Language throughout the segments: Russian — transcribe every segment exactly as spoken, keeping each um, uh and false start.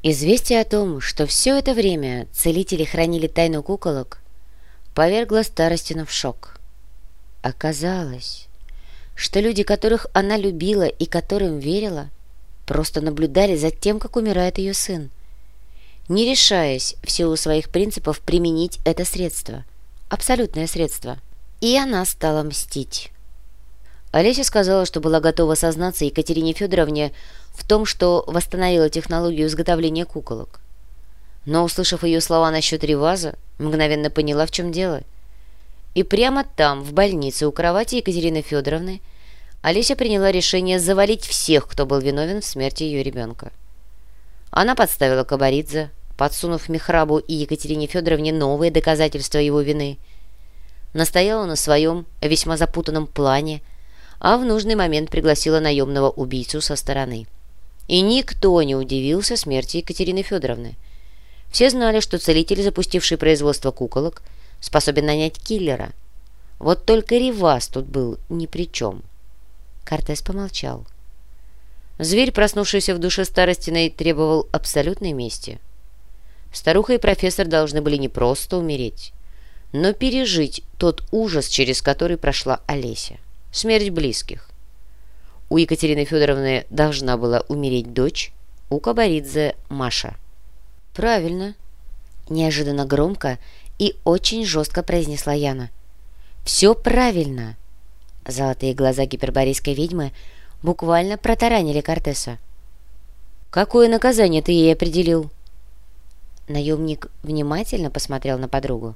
Известие о том, что все это время целители хранили тайну куколок, повергло Старостину в шок. Оказалось, что люди, которых она любила и которым верила, просто наблюдали за тем, как умирает ее сын, не решаясь в силу своих принципов применить это средство, абсолютное средство. И она стала мстить. Олеся сказала, что была готова сознаться Екатерине Федоровне в том, что восстановила технологию изготовления куколок. Но, услышав ее слова насчет Реваза, мгновенно поняла, в чем дело. И прямо там, в больнице, у кровати Екатерины Федоровны, Олеся приняла решение завалить всех, кто был виновен в смерти ее ребенка. Она подставила Кабаридзе, подсунув Мехрабу и Екатерине Федоровне новые доказательства его вины, настояла на своем весьма запутанном плане, а в нужный момент пригласила наемного убийцу со стороны. И никто не удивился смерти Екатерины Федоровны. Все знали, что целитель, запустивший производство куколок, способен нанять киллера. Вот только Реваз тут был ни при чем. Кортес помолчал. Зверь, проснувшийся в душе Старостиной, требовал абсолютной мести. Старуха и профессор должны были не просто умереть, но пережить тот ужас, через который прошла Олеся. Смерть близких. У Екатерины Федоровны должна была умереть дочь, у Кабаридзе Маша. «Правильно», — неожиданно громко и очень жестко произнесла Яна. «Все правильно». Золотые глаза гиперборейской ведьмы буквально протаранили Кортеса. «Какое наказание ты ей определил?» Наемник внимательно посмотрел на подругу.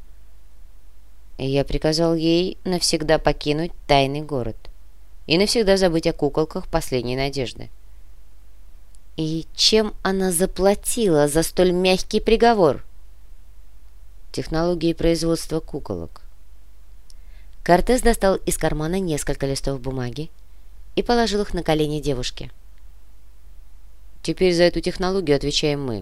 «Я приказал ей навсегда покинуть тайный город и навсегда забыть о куколках последней надежды». «И чем она заплатила за столь мягкий приговор?» «Технологией производства куколок». Кортес достал из кармана несколько листов бумаги и положил их на колени девушки. «Теперь за эту технологию отвечаем мы».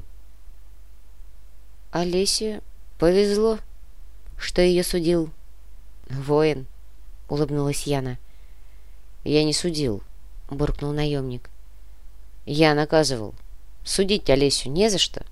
«Олесе повезло, что ее судил воин», — улыбнулась Яна. «Я не судил», — буркнул наемник. «Я наказывал. Судить Олесю не за что».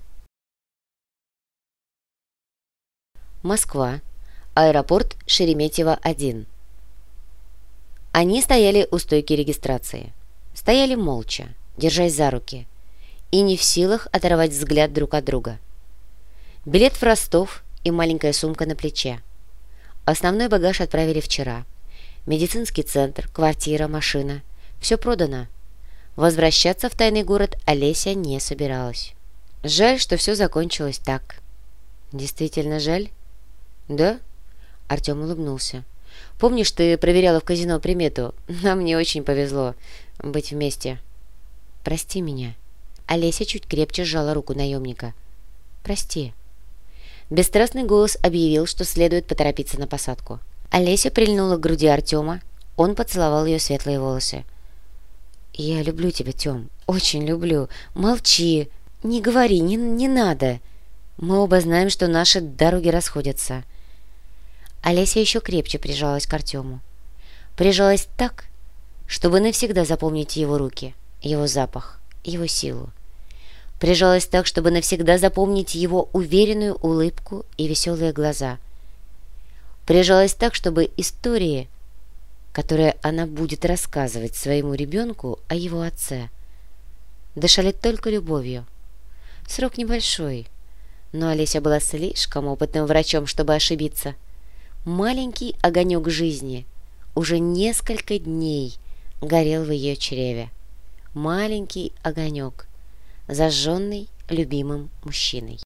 Москва. Аэропорт Шереметьево один. Они стояли у стойки регистрации. Стояли молча, держась за руки, и не в силах оторвать взгляд друг от друга. Билет в Ростов и маленькая сумка на плече. Основной багаж отправили вчера. Медицинский центр, квартира, машина. Все продано. Возвращаться в тайный город Олеся не собиралась. Жаль, что все закончилось так. Действительно жаль? Да? Артем улыбнулся. Помнишь, ты проверяла в казино примету? Нам не очень повезло быть вместе. Прости меня. Олеся чуть крепче сжала руку наемника. Прости. Бесстрастный голос объявил, что следует поторопиться на посадку. Олеся прильнула к груди Артема. Он поцеловал ее светлые волосы. «Я люблю тебя, Тем, очень люблю. Молчи, не говори, не, не надо. Мы оба знаем, что наши дороги расходятся». Олеся еще крепче прижалась к Артему. Прижалась так, чтобы навсегда запомнить его руки, его запах, его силу. Прижалась так, чтобы навсегда запомнить его уверенную улыбку и веселые глаза. Прижалась так, чтобы истории, которые она будет рассказывать своему ребенку о его отце, дышали только любовью. Срок небольшой, но Олеся была слишком опытным врачом, чтобы ошибиться. Маленький огонек жизни уже несколько дней горел в ее чреве. Маленький огонек, зажженный любимым мужчиной.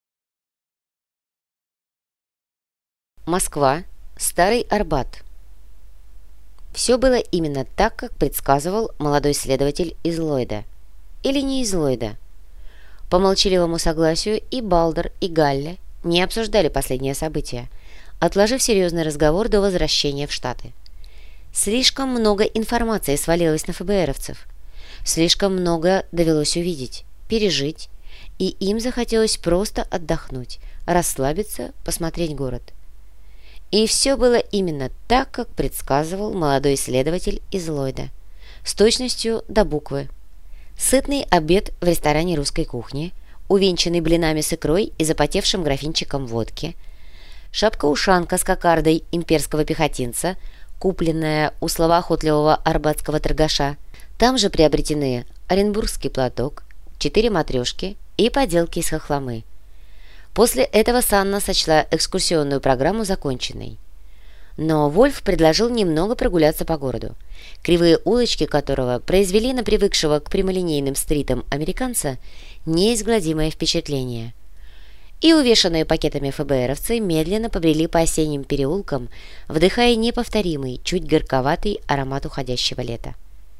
Москва. Старый Арбат. Все было именно так, как предсказывал молодой следователь из Ллойда. Или не из Ллойда. По молчаливому согласию и Балдер, и Галле не обсуждали последние события, отложив серьезный разговор до возвращения в Штаты. Слишком много информации свалилось на ФБРовцев. Слишком много довелось увидеть, пережить, и им захотелось просто отдохнуть, расслабиться, посмотреть город. И все было именно так, как предсказывал молодой следователь из Ллойда, с точностью до буквы. Сытный обед в ресторане русской кухни, увенчанный блинами с икрой и запотевшим графинчиком водки, шапка-ушанка с кокардой имперского пехотинца, купленная у словоохотливого арбатского торгаша, там же приобретены оренбургский платок, четыре матрешки и поделки из хохломы. После этого Санна сочла экскурсионную программу законченной. Но Вольф предложил немного прогуляться по городу, кривые улочки которого произвели на привыкшего к прямолинейным стритам американца неизгладимое впечатление. И увешанные пакетами ФБРовцы медленно побрели по осенним переулкам, вдыхая неповторимый, чуть горьковатый аромат уходящего лета.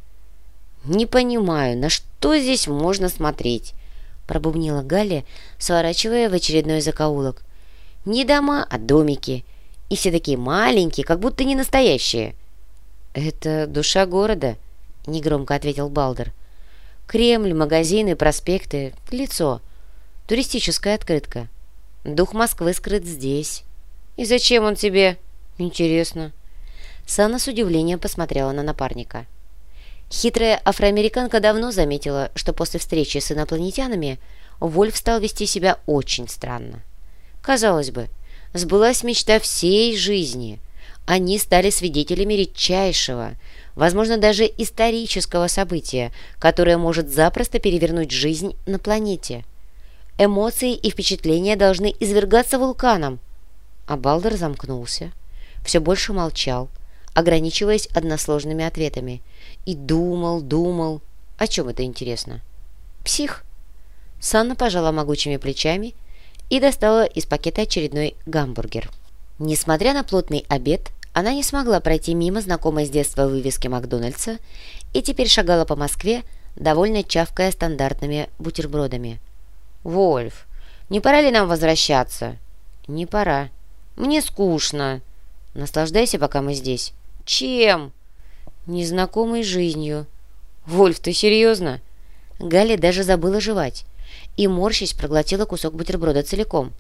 «Не понимаю, на что здесь можно смотреть?» – пробубнила Галли, сворачивая в очередной закоулок. «Не дома, а домики. И все такие маленькие, как будто не настоящие». «Это душа города», — негромко ответил Балдер. «Кремль, магазины, проспекты, лицо. Туристическая открытка. Дух Москвы скрыт здесь». «И зачем он тебе?» «Интересно». Санна с удивлением посмотрела на напарника. Хитрая афроамериканка давно заметила, что после встречи с инопланетянами Вольф стал вести себя очень странно. Казалось бы, сбылась мечта всей жизни. Они стали свидетелями редчайшего, возможно, даже исторического события, которое может запросто перевернуть жизнь на планете. Эмоции и впечатления должны извергаться вулканом. А Балдер замкнулся, все больше молчал, ограничиваясь односложными ответами. И думал, думал. О чем это интересно? Псих. Санна пожала могучими плечами и достала из пакета очередной гамбургер. Несмотря на плотный обед, она не смогла пройти мимо знакомой с детства вывески Макдональдса и теперь шагала по Москве, довольно чавкая стандартными бутербродами. «Вольф, не пора ли нам возвращаться?» «Не пора. Мне скучно. Наслаждайся, пока мы здесь». «Чем?» «Незнакомой жизнью». «Вольф, ты серьезно?» Галя даже забыла жевать и, морщись, проглотила кусок бутерброда целиком.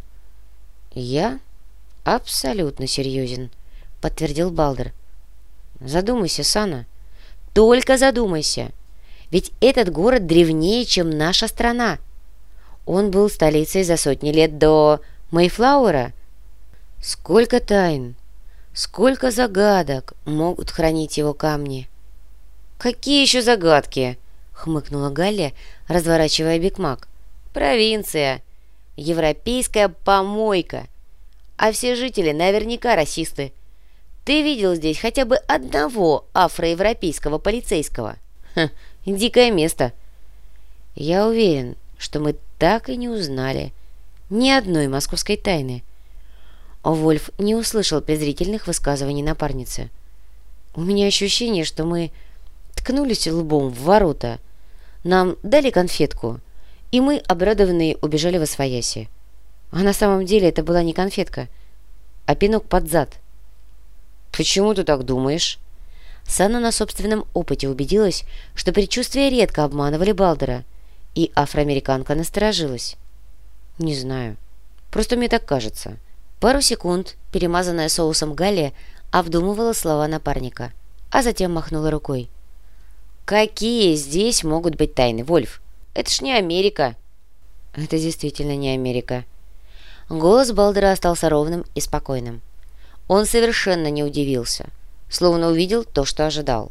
«Я абсолютно серьезен», — подтвердил Балдер. «Задумайся, Санна. Только задумайся. Ведь этот город древнее, чем наша страна. Он был столицей за сотни лет до Мэйфлауэра. Сколько тайн, сколько загадок могут хранить его камни». «Какие еще загадки?» — хмыкнула Галля, разворачивая бигмак. «Провинция. Европейская помойка. А все жители наверняка расисты. Ты видел здесь хотя бы одного афроевропейского полицейского? Ха, дикое место. Я уверен, что мы так и не узнали ни одной московской тайны». Вольф не услышал презрительных высказываний напарницы. «У меня ощущение, что мы ткнулись лбом в ворота. Нам дали конфетку, и мы, обрадованные, убежали восвояси. А на самом деле это была не конфетка, а пинок под зад». «Почему ты так думаешь?» Санна на собственном опыте убедилась, что предчувствия редко обманывали Балдера, и афроамериканка насторожилась. «Не знаю. Просто мне так кажется». Пару секунд, перемазанная соусом Галия, обдумывала слова напарника, а затем махнула рукой. «Какие здесь могут быть тайны, Вольф? Это ж не Америка». «Это действительно не Америка». Голос Балдера остался ровным и спокойным. Он совершенно не удивился, словно увидел то, что ожидал.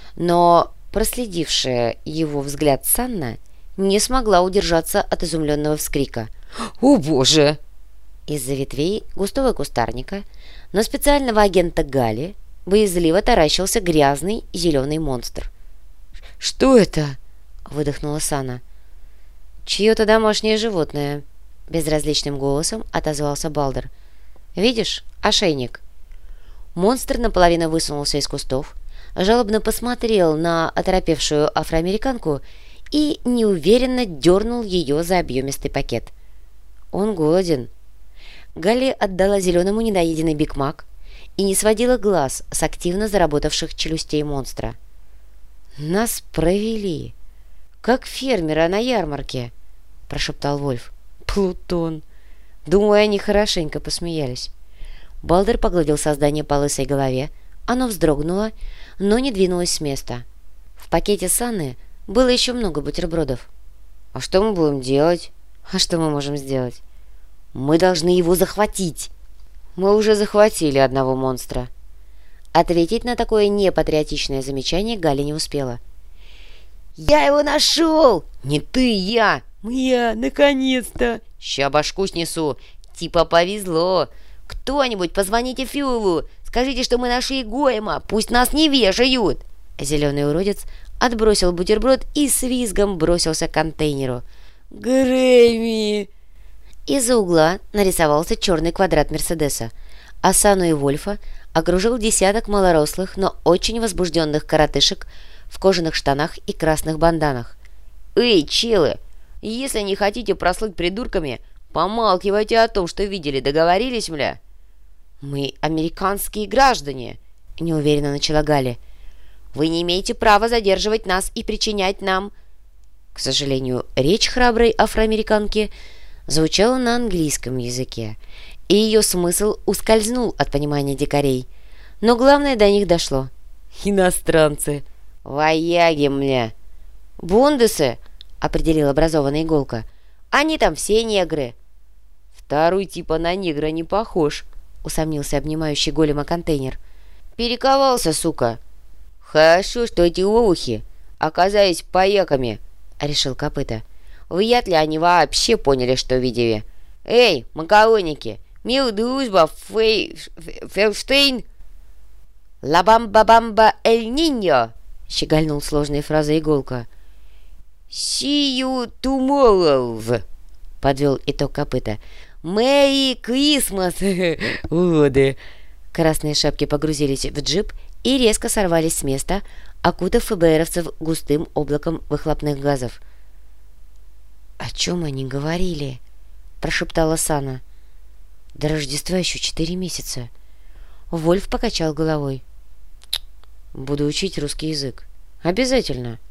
Но проследившая его взгляд Санна не смогла удержаться от изумленного вскрика. «О, Боже!» Из-за ветвей густого кустарника на специального агента Гали боязливо таращился грязный зеленый монстр. «Что это?» — выдохнула Санна. «Чье-то домашнее животное», — безразличным голосом отозвался Балдер. «Видишь, ошейник?» Монстр наполовину высунулся из кустов, жалобно посмотрел на оторопевшую афроамериканку и неуверенно дернул ее за объемистый пакет. «Он голоден». Галли отдала зеленому недоеденный бигмак и не сводила глаз с активно заработавших челюстей монстра. «Нас провели, как фермера на ярмарке», — прошептал Вольф. «Плутон». Думаю, они хорошенько посмеялись. Балдер погладил создание по лысой голове. Оно вздрогнуло, но не двинулось с места. В пакете Санны было еще много бутербродов. «А что мы будем делать?» А что мы можем сделать? Мы должны его захватить. Мы уже захватили одного монстра. Ответить на такое непатриотичное замечание Галя не успела. «Я его нашел!» «Не ты, я!» «Я, наконец-то!» «Ща башку снесу!» «Типа повезло!» «Кто-нибудь позвоните Фюлу! Скажите, что мы нашли Гоэма! Пусть нас не вешают!» Зеленый уродец отбросил бутерброд и с визгом бросился к контейнеру. «Грэмми!» Из-за угла нарисовался черный квадрат Мерседеса. Асану и Вольфа окружил десяток малорослых, но очень возбужденных коротышек в кожаных штанах и красных банданах. «Эй, челы! Если не хотите прослыть придурками, помалкивайте о том, что видели. Договорились, мля?» «Мы американские граждане», — неуверенно начала Галя. «Вы не имеете права задерживать нас и причинять нам...» К сожалению, речь храброй афроамериканки звучала на английском языке, и ее смысл ускользнул от понимания дикарей. Но главное до них дошло. «Иностранцы! Вояги, мля!» «Бундесы!» — определил образованная иголка. «Они там все негры!» «Второй типа на негра не похож», — усомнился обнимающий голема контейнер. «Перековался, сука!» «Хорошо, что эти олухи оказались пояками», — решил Копыта. «Вряд ли они вообще поняли, что видели. Эй, макароники, мир, дружба, фей... Ферштейн!» «Ла-бамба-бамба эль-ниньо!» — щегольнул сложной фразой иголка. «See you tomorrow!» — подвел итог Копыта. «Мэри Крисмас!» «Уроды!» Красные шапки погрузились в джип и резко сорвались с места, окутав ФБРовцев густым облаком выхлопных газов. «О чем они говорили?» – прошептала Сана. «До Рождества еще четыре месяца». Вольф покачал головой. «Буду учить русский язык. Обязательно».